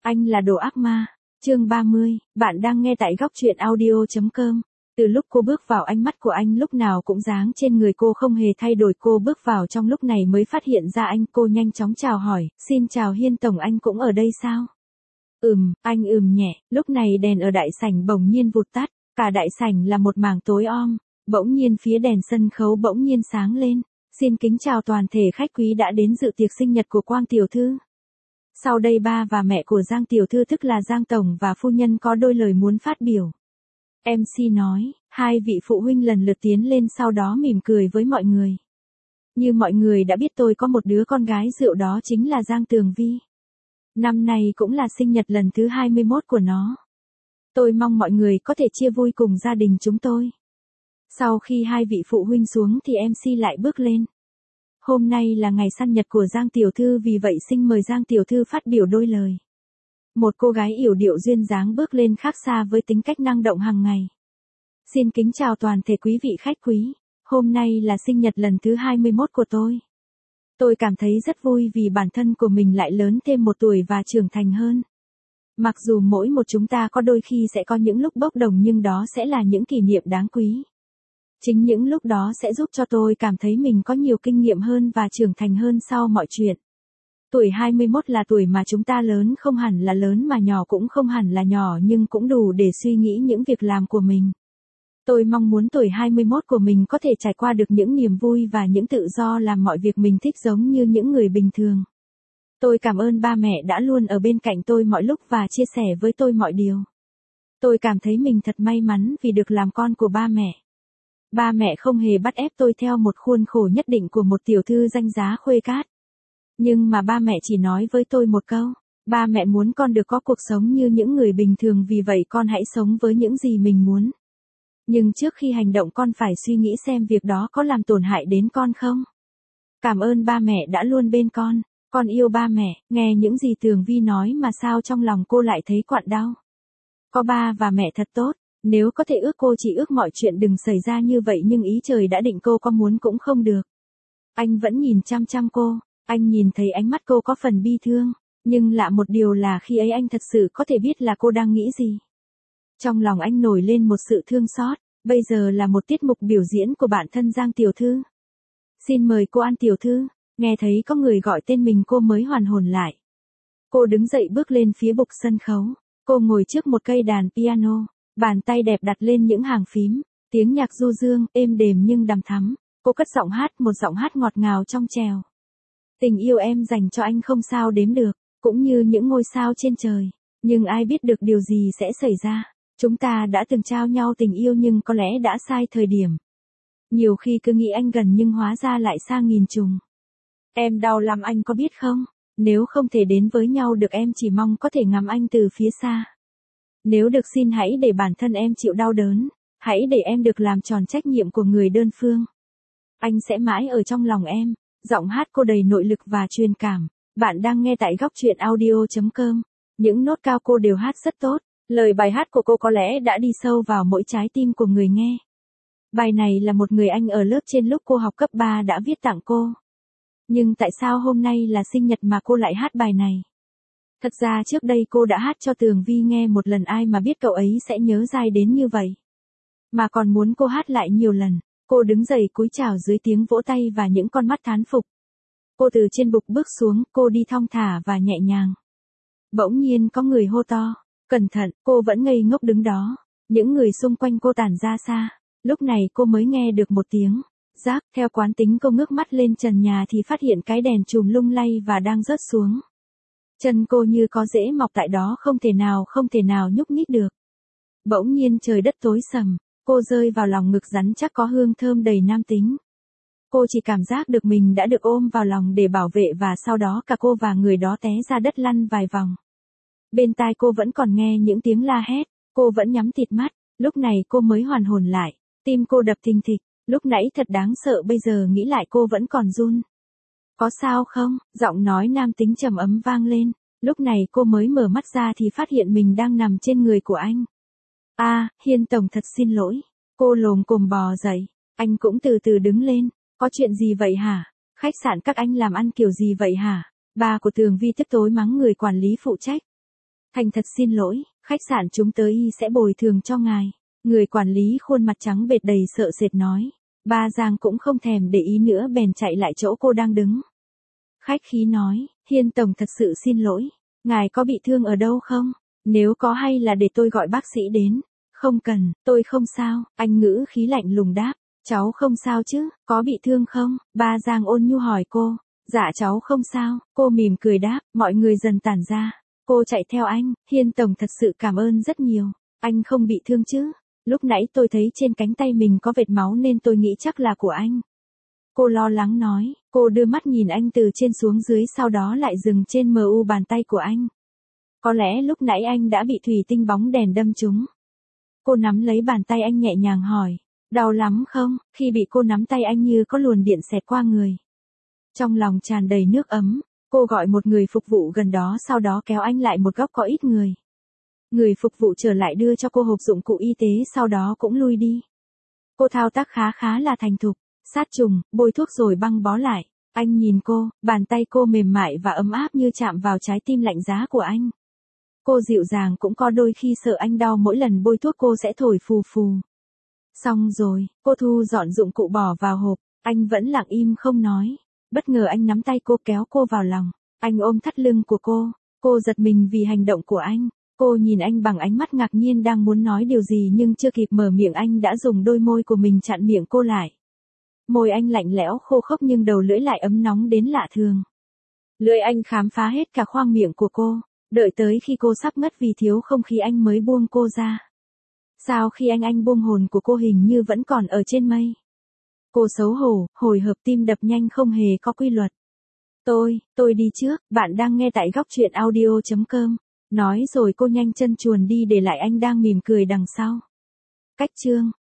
Anh là đồ ác ma. Chương 30, bạn đang nghe tại góc truyện audio.com. Từ lúc cô bước vào, ánh mắt của anh lúc nào cũng dáng trên người cô không hề thay đổi. Cô bước vào trong lúc này mới phát hiện ra anh. Cô nhanh chóng chào hỏi, xin chào Hiên Tổng, anh cũng ở đây sao? Anh nhẹ. Lúc này đèn ở đại sảnh bỗng nhiên vụt tắt, cả đại sảnh là một mảng tối om. Bỗng nhiên phía đèn sân khấu bỗng nhiên sáng lên. Xin kính chào toàn thể khách quý đã đến dự tiệc sinh nhật của Quang Tiểu Thư. Sau đây ba và mẹ của Giang Tiểu Thư tức là Giang Tổng và Phu Nhân có đôi lời muốn phát biểu. MC nói, hai vị phụ huynh lần lượt tiến lên sau đó mỉm cười với mọi người. Như mọi người đã biết, tôi có một đứa con gái rượu, đó chính là Giang Tường Vi. Năm nay cũng là sinh nhật lần thứ 21 của nó. Tôi mong mọi người có thể chia vui cùng gia đình chúng tôi. Sau khi hai vị phụ huynh xuống thì MC lại bước lên. Hôm nay là ngày sinh nhật của Giang Tiểu Thư, vì vậy xin mời Giang Tiểu Thư phát biểu đôi lời. Một cô gái yểu điệu duyên dáng bước lên, khác xa với tính cách năng động hàng ngày. Xin kính chào toàn thể quý vị khách quý. Hôm nay là sinh nhật lần thứ 21 của tôi. Tôi cảm thấy rất vui vì bản thân của mình lại lớn thêm một tuổi và trưởng thành hơn. Mặc dù mỗi một chúng ta có đôi khi sẽ có những lúc bốc đồng, nhưng đó sẽ là những kỷ niệm đáng quý. Chính những lúc đó sẽ giúp cho tôi cảm thấy mình có nhiều kinh nghiệm hơn và trưởng thành hơn sau mọi chuyện. Tuổi 21 là tuổi mà chúng ta lớn, không hẳn là lớn mà nhỏ cũng không hẳn là nhỏ, nhưng cũng đủ để suy nghĩ những việc làm của mình. Tôi mong muốn tuổi 21 của mình có thể trải qua được những niềm vui và những tự do làm mọi việc mình thích giống như những người bình thường. Tôi cảm ơn ba mẹ đã luôn ở bên cạnh tôi mọi lúc và chia sẻ với tôi mọi điều. Tôi cảm thấy mình thật may mắn vì được làm con của ba mẹ. Ba mẹ không hề bắt ép tôi theo một khuôn khổ nhất định của một tiểu thư danh giá khuê cát. Nhưng mà ba mẹ chỉ nói với tôi một câu, ba mẹ muốn con được có cuộc sống như những người bình thường, vì vậy con hãy sống với những gì mình muốn. Nhưng trước khi hành động con phải suy nghĩ xem việc đó có làm tổn hại đến con không. Cảm ơn ba mẹ đã luôn bên con yêu ba mẹ. Nghe những gì Tường Vi nói mà sao trong lòng cô lại thấy quặn đau. Có ba và mẹ thật tốt. Nếu có thể ước, cô chỉ ước mọi chuyện đừng xảy ra như vậy, nhưng ý trời đã định cô có muốn cũng không được. Anh vẫn nhìn chăm chăm cô, anh nhìn thấy ánh mắt cô có phần bi thương, nhưng lạ một điều là khi ấy anh thật sự có thể biết là cô đang nghĩ gì. Trong lòng anh nổi lên một sự thương xót. Bây giờ là một tiết mục biểu diễn của bản thân Giang Tiểu Thư. Xin mời cô An Tiểu Thư. Nghe thấy có người gọi tên mình, cô mới hoàn hồn lại. Cô đứng dậy bước lên phía bục sân khấu. Cô ngồi trước một cây đàn piano. Bàn tay đẹp đặt lên những hàng phím, tiếng nhạc du dương, êm đềm nhưng đằm thắm. Cô cất giọng hát, một giọng hát ngọt ngào trong trèo. Tình yêu em dành cho anh không sao đếm được, cũng như những ngôi sao trên trời. Nhưng ai biết được điều gì sẽ xảy ra. Chúng ta đã từng trao nhau tình yêu nhưng có lẽ đã sai thời điểm. Nhiều khi cứ nghĩ anh gần nhưng hóa ra lại xa nghìn trùng. Em đau lắm anh có biết không? Nếu không thể đến với nhau được, em chỉ mong có thể ngắm anh từ phía xa. Nếu được xin hãy để bản thân em chịu đau đớn, hãy để em được làm tròn trách nhiệm của người đơn phương. Anh sẽ mãi ở trong lòng em. Giọng hát cô đầy nội lực và truyền cảm. Bạn đang nghe tại góc truyện audio.com. Những nốt cao cô đều hát rất tốt. Lời bài hát của cô có lẽ đã đi sâu vào mỗi trái tim của người nghe. Bài này là một người anh ở lớp trên lúc cô học cấp 3 đã viết tặng cô. Nhưng tại sao hôm nay là sinh nhật mà cô lại hát bài này? Thật ra trước đây cô đã hát cho Tường Vi nghe một lần, ai mà biết cậu ấy sẽ nhớ dai đến như vậy. Mà còn muốn cô hát lại nhiều lần. Cô đứng dậy cúi chào dưới tiếng vỗ tay và những con mắt thán phục. Cô từ trên bục bước xuống, cô đi thong thả và nhẹ nhàng. Bỗng nhiên có người hô to, cẩn thận. Cô vẫn ngây ngốc đứng đó. Những người xung quanh cô tản ra xa. Lúc này cô mới nghe được một tiếng rác. Theo quán tính cô ngước mắt lên trần nhà thì phát hiện cái đèn chùm lung lay và đang rớt xuống. Chân cô như có rễ mọc tại đó, không thể nào nhúc nhích được. Bỗng nhiên trời đất tối sầm, cô rơi vào lòng ngực rắn chắc có hương thơm đầy nam tính. Cô chỉ cảm giác được mình đã được ôm vào lòng để bảo vệ, và sau đó cả cô và người đó té ra đất lăn vài vòng. Bên tai cô vẫn còn nghe những tiếng la hét, cô vẫn nhắm tịt mắt, lúc này cô mới hoàn hồn lại, tim cô đập thình thịch, lúc nãy thật đáng sợ, bây giờ nghĩ lại cô vẫn còn run. Có sao không? Giọng nói nam tính trầm ấm vang lên. Lúc này cô mới mở mắt ra thì phát hiện mình đang nằm trên người của anh. Hiên Tổng thật xin lỗi. Cô lồm cồm bò dậy. Anh cũng từ từ đứng lên. Có chuyện gì vậy hả? Khách sạn các anh làm ăn kiểu gì vậy hả? Ba của Tường Vi tức tối mắng người quản lý phụ trách. Thành thật xin lỗi, khách sạn chúng tớ y sẽ bồi thường cho ngài. Người quản lý khuôn mặt trắng bệch đầy sợ sệt nói. Ba Giang cũng không thèm để ý nữa bèn chạy lại chỗ cô đang đứng. Khách khí nói, Hiên tổng thật sự xin lỗi. Ngài có bị thương ở đâu không? Nếu có hay là để tôi gọi bác sĩ đến? Không cần, tôi không sao, anh ngữ khí lạnh lùng đáp. Cháu không sao chứ, có bị thương không? Ba Giang ôn nhu hỏi cô. Dạ cháu không sao, cô mỉm cười đáp, mọi người dần tản ra. Cô chạy theo anh, Hiên tổng thật sự cảm ơn rất nhiều. Anh không bị thương chứ? Lúc nãy tôi thấy trên cánh tay mình có vệt máu nên tôi nghĩ chắc là của anh. Cô lo lắng nói, cô đưa mắt nhìn anh từ trên xuống dưới sau đó lại dừng trên mu bàn tay của anh. Có lẽ lúc nãy anh đã bị thủy tinh bóng đèn đâm trúng. Cô nắm lấy bàn tay anh nhẹ nhàng hỏi, đau lắm không? Khi bị cô nắm tay anh như có luồng điện xẹt qua người. Trong lòng tràn đầy nước ấm, cô gọi một người phục vụ gần đó sau đó kéo anh lại một góc có ít người. Người phục vụ trở lại đưa cho cô hộp dụng cụ y tế sau đó cũng lui đi. Cô thao tác khá là thành thục, sát trùng, bôi thuốc rồi băng bó lại. Anh nhìn cô, bàn tay cô mềm mại và ấm áp như chạm vào trái tim lạnh giá của anh. Cô dịu dàng cũng có đôi khi sợ anh đau mỗi lần bôi thuốc cô sẽ thổi phù phù. Xong rồi, cô thu dọn dụng cụ bỏ vào hộp, anh vẫn lặng im không nói. Bất ngờ anh nắm tay cô kéo cô vào lòng, anh ôm thắt lưng của cô giật mình vì hành động của anh. Cô nhìn anh bằng ánh mắt ngạc nhiên đang muốn nói điều gì nhưng chưa kịp mở miệng anh đã dùng đôi môi của mình chặn miệng cô lại. Môi anh lạnh lẽo khô khốc nhưng đầu lưỡi lại ấm nóng đến lạ thường. Lưỡi anh khám phá hết cả khoang miệng của cô, đợi tới khi cô sắp ngất vì thiếu không khí anh mới buông cô ra. Sao khi anh buông hồn của cô hình như vẫn còn ở trên mây. Cô xấu hổ, hồi hộp tim đập nhanh không hề có quy luật. Tôi đi trước, bạn đang nghe tại góc truyện audio.com. Nói rồi cô nhanh chân chuồn đi để lại anh đang mỉm cười đằng sau. Cách chương